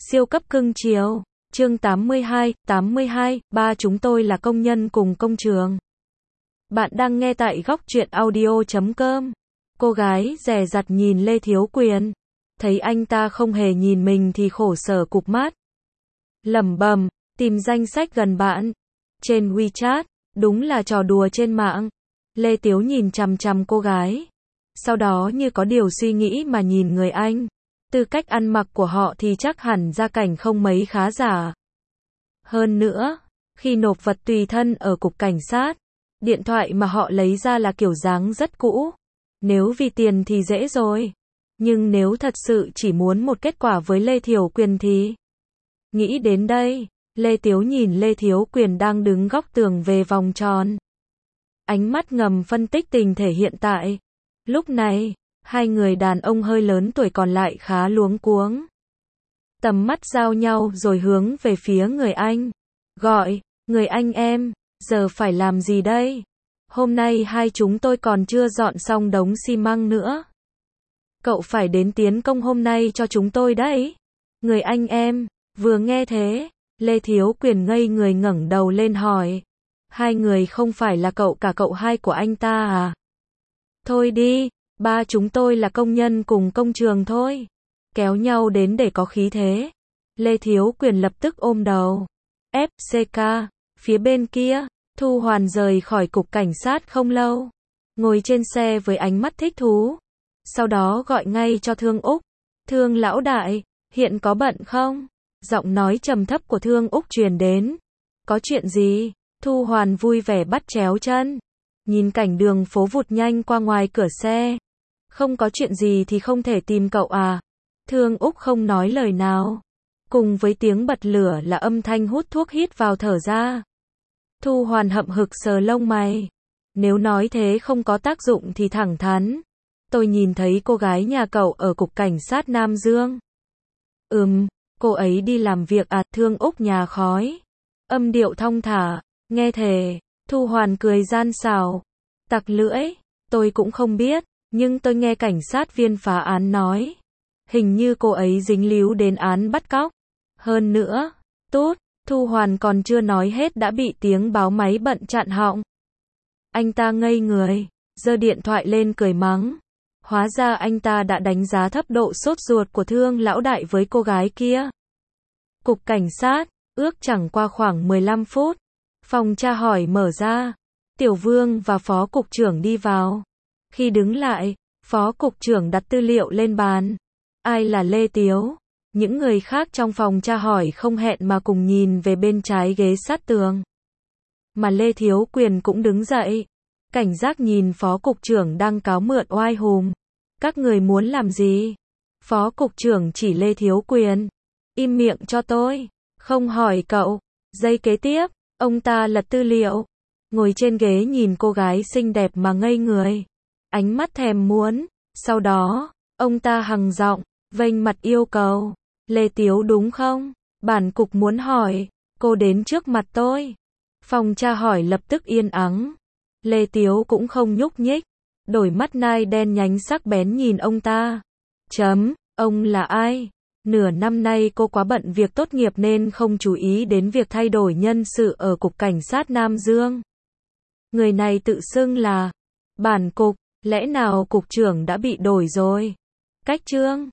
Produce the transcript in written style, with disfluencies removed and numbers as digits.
Siêu cấp cưng chiều. Chương 82, ba chúng tôi là công nhân cùng công trường. Bạn đang nghe tại góc truyện audio.com. Cô gái dè dặt nhìn Lê Thiếu Quyền. Thấy anh ta không hề nhìn mình thì khổ sở cụp mắt. Lẩm bẩm, tìm danh sách gần bạn. Trên WeChat, đúng là trò đùa trên mạng. Lê Tiếu nhìn chằm chằm cô gái. Sau đó như có điều suy nghĩ mà nhìn người anh. Từ cách ăn mặc của họ thì chắc hẳn gia cảnh không mấy khá giả. Hơn nữa, khi nộp vật tùy thân ở cục cảnh sát, điện thoại mà họ lấy ra là kiểu dáng rất cũ. Nếu vì tiền thì dễ rồi. Nhưng nếu thật sự chỉ muốn một kết quả với Lê Thiếu Quyền thì... Nghĩ đến đây, Lê Tiếu nhìn Lê Thiếu Quyền đang đứng góc tường về vòng tròn. Ánh mắt ngầm phân tích tình thể hiện tại. Lúc này, hai người đàn ông hơi lớn tuổi còn lại khá luống cuống. Tầm mắt giao nhau rồi hướng về phía người anh. Gọi, người anh em, giờ phải làm gì đây? Hôm nay hai chúng tôi còn chưa dọn xong đống xi măng nữa. Cậu phải đến tiến công hôm nay cho chúng tôi đấy. Người anh em, vừa nghe thế, Lê Thiếu Quyền ngây người ngẩng đầu lên hỏi. Hai người không phải là cậu cả cậu hai của anh ta à? Thôi đi, ba chúng tôi là công nhân cùng công trường thôi. Kéo nhau đến để có khí thế. Lê Thiếu Quyền lập tức ôm đầu. FCK, phía bên kia, Thu Hoàn rời khỏi cục cảnh sát không lâu. Ngồi trên xe với ánh mắt thích thú. Sau đó gọi ngay cho Thương Úc. Thương lão đại, hiện có bận không? Giọng nói trầm thấp của Thương Úc truyền đến. Có chuyện gì? Thu Hoàn vui vẻ bắt chéo chân. Nhìn cảnh đường phố vụt nhanh qua ngoài cửa xe. Không có chuyện gì thì không thể tìm cậu à? Thương Úc không nói lời nào. Cùng với tiếng bật lửa là âm thanh hút thuốc hít vào thở ra. Thu Hoàn hậm hực sờ lông mày. Nếu nói thế không có tác dụng thì thẳng thắn. Tôi nhìn thấy cô gái nhà cậu ở cục cảnh sát Nam Dương. Cô ấy đi làm việc à? Thương Úc nhà khói. Âm điệu thong thả, nghe thề. Thu Hoàn cười gian xảo. Tặc lưỡi, tôi cũng không biết, nhưng tôi nghe cảnh sát viên phá án nói. Hình như cô ấy dính líu đến án bắt cóc. Hơn nữa, Thu Hoàn còn chưa nói hết đã bị tiếng báo máy bận chặn họng. Anh ta ngây người, giơ điện thoại lên cười mắng. Hóa ra anh ta đã đánh giá thấp độ sốt ruột của Thương lão đại với cô gái kia. Cục cảnh sát, ước chẳng qua khoảng 15 phút. Phòng tra hỏi mở ra. Tiểu Vương và Phó Cục trưởng đi vào. Khi đứng lại, Phó Cục trưởng đặt tư liệu lên bàn. Ai là Lê Tiếu? Những người khác trong phòng tra hỏi không hẹn mà cùng nhìn về bên trái ghế sát tường. Mà Lê Thiếu Quyền cũng đứng dậy. Cảnh giác nhìn Phó Cục trưởng đang cáo mượn oai hùm. Các người muốn làm gì? Phó Cục trưởng chỉ Lê Thiếu Quyền. Im miệng cho tôi. Không hỏi cậu. Giây kế tiếp, ông ta lật tư liệu. Ngồi trên ghế nhìn cô gái xinh đẹp mà ngây người. Ánh mắt thèm muốn. Sau đó, ông ta hằng giọng, vênh mặt yêu cầu. Lê Tiếu đúng không? Bản cục muốn hỏi. Cô đến trước mặt tôi. Phòng tra hỏi lập tức yên ắng. Lê Tiếu cũng không nhúc nhích. Đôi mắt nai đen nhánh sắc bén nhìn ông ta. Ông là ai? Nửa năm nay cô quá bận việc tốt nghiệp nên không chú ý đến việc thay đổi nhân sự ở cục cảnh sát Nam Dương. Người này tự xưng là bản cục, lẽ nào cục trưởng đã bị đổi rồi? Cách trương,